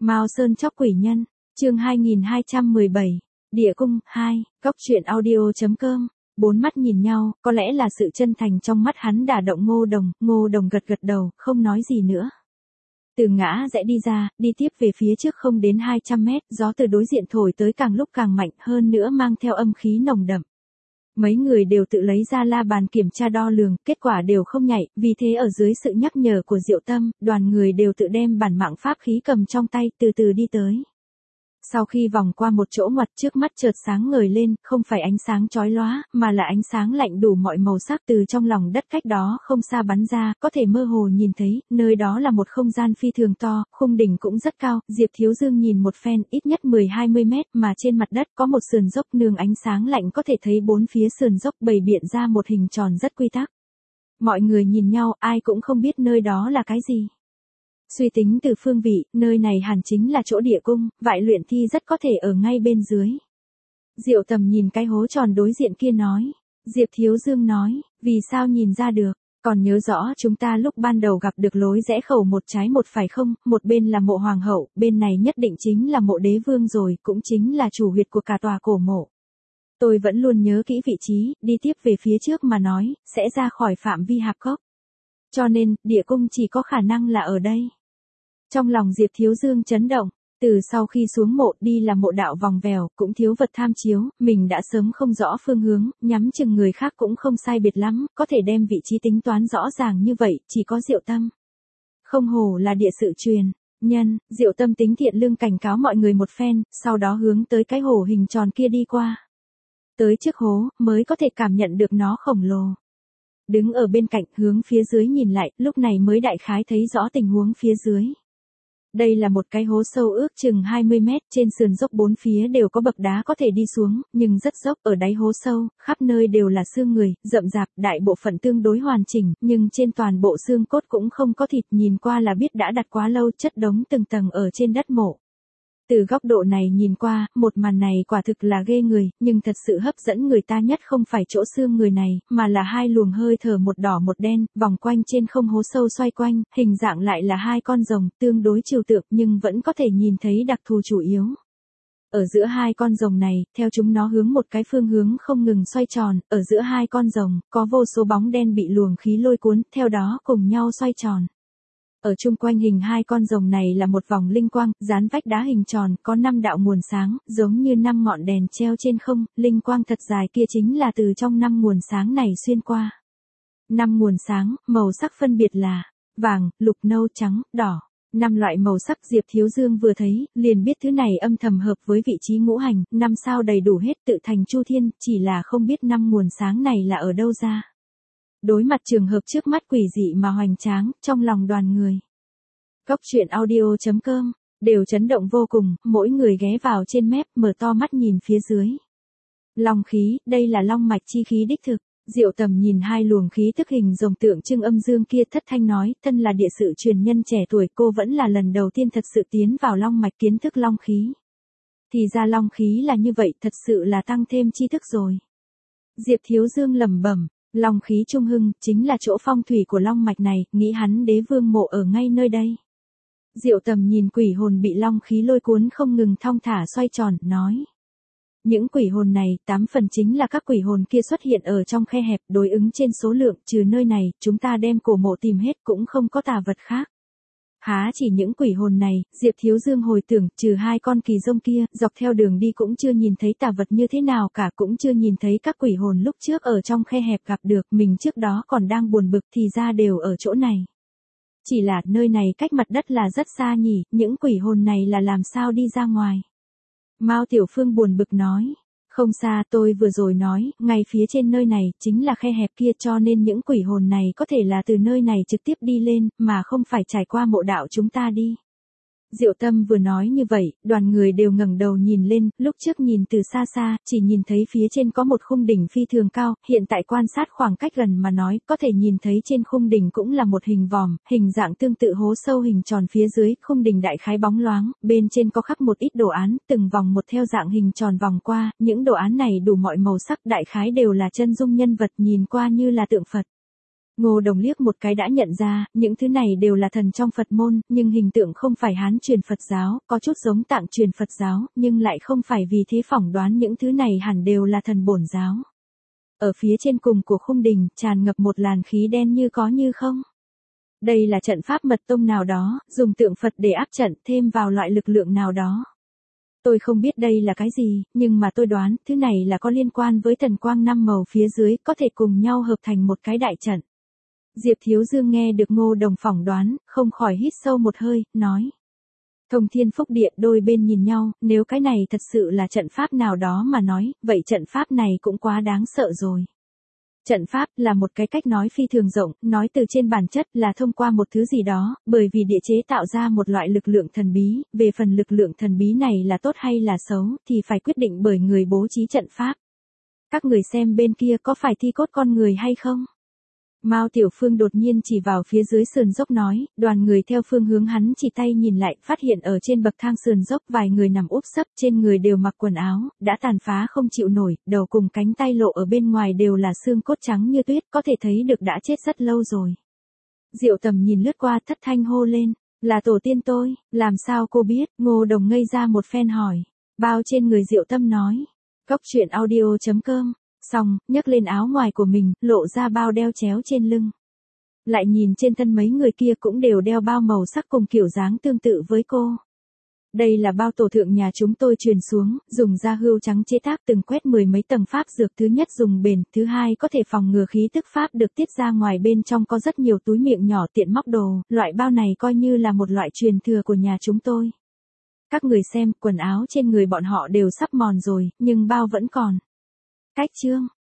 Mao Sơn chóc quỷ nhân, chương 2217, Địa cung 2, góc truyện audio.com. Bốn mắt nhìn nhau, có lẽ là sự chân thành trong mắt hắn đả động Ngô Đồng gật gật đầu, không nói gì nữa. Từ ngã rẽ đi ra, đi tiếp về phía trước không đến 200 mét, gió từ đối diện thổi tới càng lúc càng mạnh hơn nữa mang theo âm khí nồng đậm. Mấy người đều tự lấy ra la bàn kiểm tra đo lường, kết quả đều không nhảy, vì thế ở dưới sự nhắc nhở của Diệu Tâm, đoàn người đều tự đem bản mạng pháp khí cầm trong tay, từ từ đi tới. Sau khi vòng qua một chỗ ngoặt trước mắt chợt sáng ngời lên, không phải ánh sáng chói lóa, mà là ánh sáng lạnh đủ mọi màu sắc từ trong lòng đất cách đó không xa bắn ra, có thể mơ hồ nhìn thấy, nơi đó là một không gian phi thường to, khung đỉnh cũng rất cao, Diệp Thiếu Dương nhìn một phen, ít nhất 10-20 mét, mà trên mặt đất có một sườn dốc nương ánh sáng lạnh có thể thấy bốn phía sườn dốc bày biện ra một hình tròn rất quy tắc. Mọi người nhìn nhau, ai cũng không biết nơi đó là cái gì. Suy tính từ phương vị, nơi này hẳn chính là chỗ địa cung, Vại Luyện Thi rất có thể ở ngay bên dưới. Diệu Tầm nhìn cái hố tròn đối diện kia nói. Diệp Thiếu Dương nói, vì sao nhìn ra được, còn nhớ rõ chúng ta lúc ban đầu gặp được lối rẽ khẩu một trái một phải không, một bên là mộ hoàng hậu, bên này nhất định chính là mộ đế vương rồi, cũng chính là chủ huyệt của cả tòa cổ mộ. Tôi vẫn luôn nhớ kỹ vị trí, đi tiếp về phía trước mà nói, sẽ ra khỏi phạm vi hạp cốc. Cho nên, địa cung chỉ có khả năng là ở đây. Trong lòng Diệp Thiếu Dương chấn động, từ sau khi xuống mộ đi là mộ đạo vòng vèo, cũng thiếu vật tham chiếu, mình đã sớm không rõ phương hướng, nhắm chừng người khác cũng không sai biệt lắm, có thể đem vị trí tính toán rõ ràng như vậy, chỉ có Diệu Tâm. Không hổ là địa sự truyền nhân, Diệu Tâm tính thiện lương cảnh cáo mọi người một phen, sau đó hướng tới cái hổ hình tròn kia đi qua. Tới trước hố, mới có thể cảm nhận được nó khổng lồ. Đứng ở bên cạnh, hướng phía dưới nhìn lại, lúc này mới đại khái thấy rõ tình huống phía dưới. Đây là một cái hố sâu ước chừng 20 mét, trên sườn dốc bốn phía đều có bậc đá có thể đi xuống, nhưng rất dốc, ở đáy hố sâu, khắp nơi đều là xương người, rậm rạp, đại bộ phận tương đối hoàn chỉnh, nhưng trên toàn bộ xương cốt cũng không có thịt, nhìn qua là biết đã đặt quá lâu, chất đống từng tầng ở trên đất mộ. Từ góc độ này nhìn qua, một màn này quả thực là ghê người, nhưng thật sự hấp dẫn người ta nhất không phải chỗ xương người này, mà là hai luồng hơi thở một đỏ một đen, vòng quanh trên không hố sâu xoay quanh, hình dạng lại là hai con rồng, tương đối trừu tượng nhưng vẫn có thể nhìn thấy đặc thù chủ yếu. Ở giữa hai con rồng này, theo chúng nó hướng một cái phương hướng không ngừng xoay tròn, ở giữa hai con rồng, có vô số bóng đen bị luồng khí lôi cuốn, theo đó cùng nhau xoay tròn. Ở chung quanh hình hai con rồng này là một vòng linh quang, dán vách đá hình tròn, có 5 đạo nguồn sáng, giống như 5 ngọn đèn treo trên không, linh quang thật dài kia chính là từ trong 5 nguồn sáng này xuyên qua. 5 nguồn sáng, màu sắc phân biệt là vàng, lục, nâu, trắng, đỏ. 5 loại màu sắc Diệp Thiếu Dương vừa thấy, liền biết thứ này âm thầm hợp với vị trí ngũ hành, 5 sao đầy đủ hết tự thành chu thiên, chỉ là không biết 5 nguồn sáng này là ở đâu ra. Đối mặt trường hợp trước mắt quỷ dị mà hoành tráng, trong lòng đoàn người. Góc truyện audio.com, đều chấn động vô cùng, mỗi người ghé vào trên mép, mở to mắt nhìn phía dưới. Long khí, đây là long mạch chi khí đích thực. Diệu Tầm nhìn hai luồng khí thức hình rồng tượng trưng âm dương kia thất thanh nói, thân là địa sự truyền nhân trẻ tuổi cô vẫn là lần đầu tiên thật sự tiến vào long mạch kiến thức long khí. Thì ra long khí là như vậy, thật sự là tăng thêm tri thức rồi. Diệp Thiếu Dương lẩm bẩm. Long khí trung hưng, chính là chỗ phong thủy của long mạch này, nghĩ hắn đế vương mộ ở ngay nơi đây. Diệu Tầm nhìn quỷ hồn bị long khí lôi cuốn không ngừng thong thả xoay tròn, nói. Những quỷ hồn này, 8 phần chính là các quỷ hồn kia xuất hiện ở trong khe hẹp, đối ứng trên số lượng, trừ nơi này, chúng ta đem cổ mộ tìm hết cũng không có tà vật khác. Há chỉ những quỷ hồn này, Diệp Thiếu Dương hồi tưởng, trừ hai con kỳ rông kia, dọc theo đường đi cũng chưa nhìn thấy tà vật như thế nào cả, cũng chưa nhìn thấy các quỷ hồn lúc trước ở trong khe hẹp gặp được, mình trước đó còn đang buồn bực thì ra đều ở chỗ này. Chỉ là nơi này cách mặt đất là rất xa nhỉ, những quỷ hồn này là làm sao đi ra ngoài. Mao Tiểu Phương buồn bực nói. Không xa, tôi vừa rồi nói, ngay phía trên nơi này, chính là khe hẹp kia, cho nên những quỷ hồn này có thể là từ nơi này trực tiếp đi lên, mà không phải trải qua mộ đạo chúng ta đi. Diệu Tâm vừa nói như vậy, đoàn người đều ngẩng đầu nhìn lên, lúc trước nhìn từ xa xa, chỉ nhìn thấy phía trên có một khung đỉnh phi thường cao, hiện tại quan sát khoảng cách gần mà nói, có thể nhìn thấy trên khung đỉnh cũng là một hình vòm, hình dạng tương tự hố sâu hình tròn phía dưới, khung đỉnh đại khái bóng loáng, bên trên có khắc một ít đồ án, từng vòng một theo dạng hình tròn vòng qua, những đồ án này đủ mọi màu sắc, đại khái đều là chân dung nhân vật, nhìn qua như là tượng Phật. Ngô Đồng liếc một cái đã nhận ra, những thứ này đều là thần trong Phật môn, nhưng hình tượng không phải Hán truyền Phật giáo, có chút giống Tạng truyền Phật giáo, nhưng lại không phải, vì thế phỏng đoán những thứ này hẳn đều là thần bổn giáo. Ở phía trên cùng của khung đình, tràn ngập một làn khí đen như có như không. Đây là trận pháp mật tông nào đó, dùng tượng Phật để áp trận, thêm vào loại lực lượng nào đó. Tôi không biết đây là cái gì, nhưng mà tôi đoán, thứ này là có liên quan với thần quang 5 màu phía dưới, có thể cùng nhau hợp thành một cái đại trận. Diệp Thiếu Dương nghe được Ngô Đồng phỏng đoán, không khỏi hít sâu một hơi, nói. Thông thiên phúc địa, đôi bên nhìn nhau, nếu cái này thật sự là trận pháp nào đó mà nói, vậy trận pháp này cũng quá đáng sợ rồi. Trận pháp là một cái cách nói phi thường rộng, nói từ trên bản chất là thông qua một thứ gì đó, bởi vì địa chế tạo ra một loại lực lượng thần bí, về phần lực lượng thần bí này là tốt hay là xấu, thì phải quyết định bởi người bố trí trận pháp. Các người xem bên kia có phải thi cốt con người hay không? Mao Tiểu Phương đột nhiên chỉ vào phía dưới sườn dốc nói, đoàn người theo phương hướng hắn chỉ tay nhìn lại, phát hiện ở trên bậc thang sườn dốc vài người nằm úp sấp, trên người đều mặc quần áo, đã tàn phá không chịu nổi, đầu cùng cánh tay lộ ở bên ngoài đều là xương cốt trắng như tuyết, có thể thấy được đã chết rất lâu rồi. Diệu Tầm nhìn lướt qua thất thanh hô lên, là tổ tiên tôi, làm sao cô biết? Ngô Đồng ngây ra một phen hỏi, bao trên người Diệu Tâm nói, coctruyện.audio.com. Xong, nhấc lên áo ngoài của mình, lộ ra bao đeo chéo trên lưng. Lại nhìn trên thân mấy người kia cũng đều đeo bao màu sắc cùng kiểu dáng tương tự với cô. Đây là bao tổ thượng nhà chúng tôi truyền xuống, dùng da hươu trắng chế tác, từng quét 10 mấy tầng pháp dược, thứ nhất dùng bền, thứ hai có thể phòng ngừa khí tức pháp được tiết ra ngoài, bên trong có rất nhiều túi miệng nhỏ tiện móc đồ, loại bao này coi như là một loại truyền thừa của nhà chúng tôi. Các người xem, quần áo trên người bọn họ đều sắp mòn rồi, nhưng bao vẫn còn. Cách chương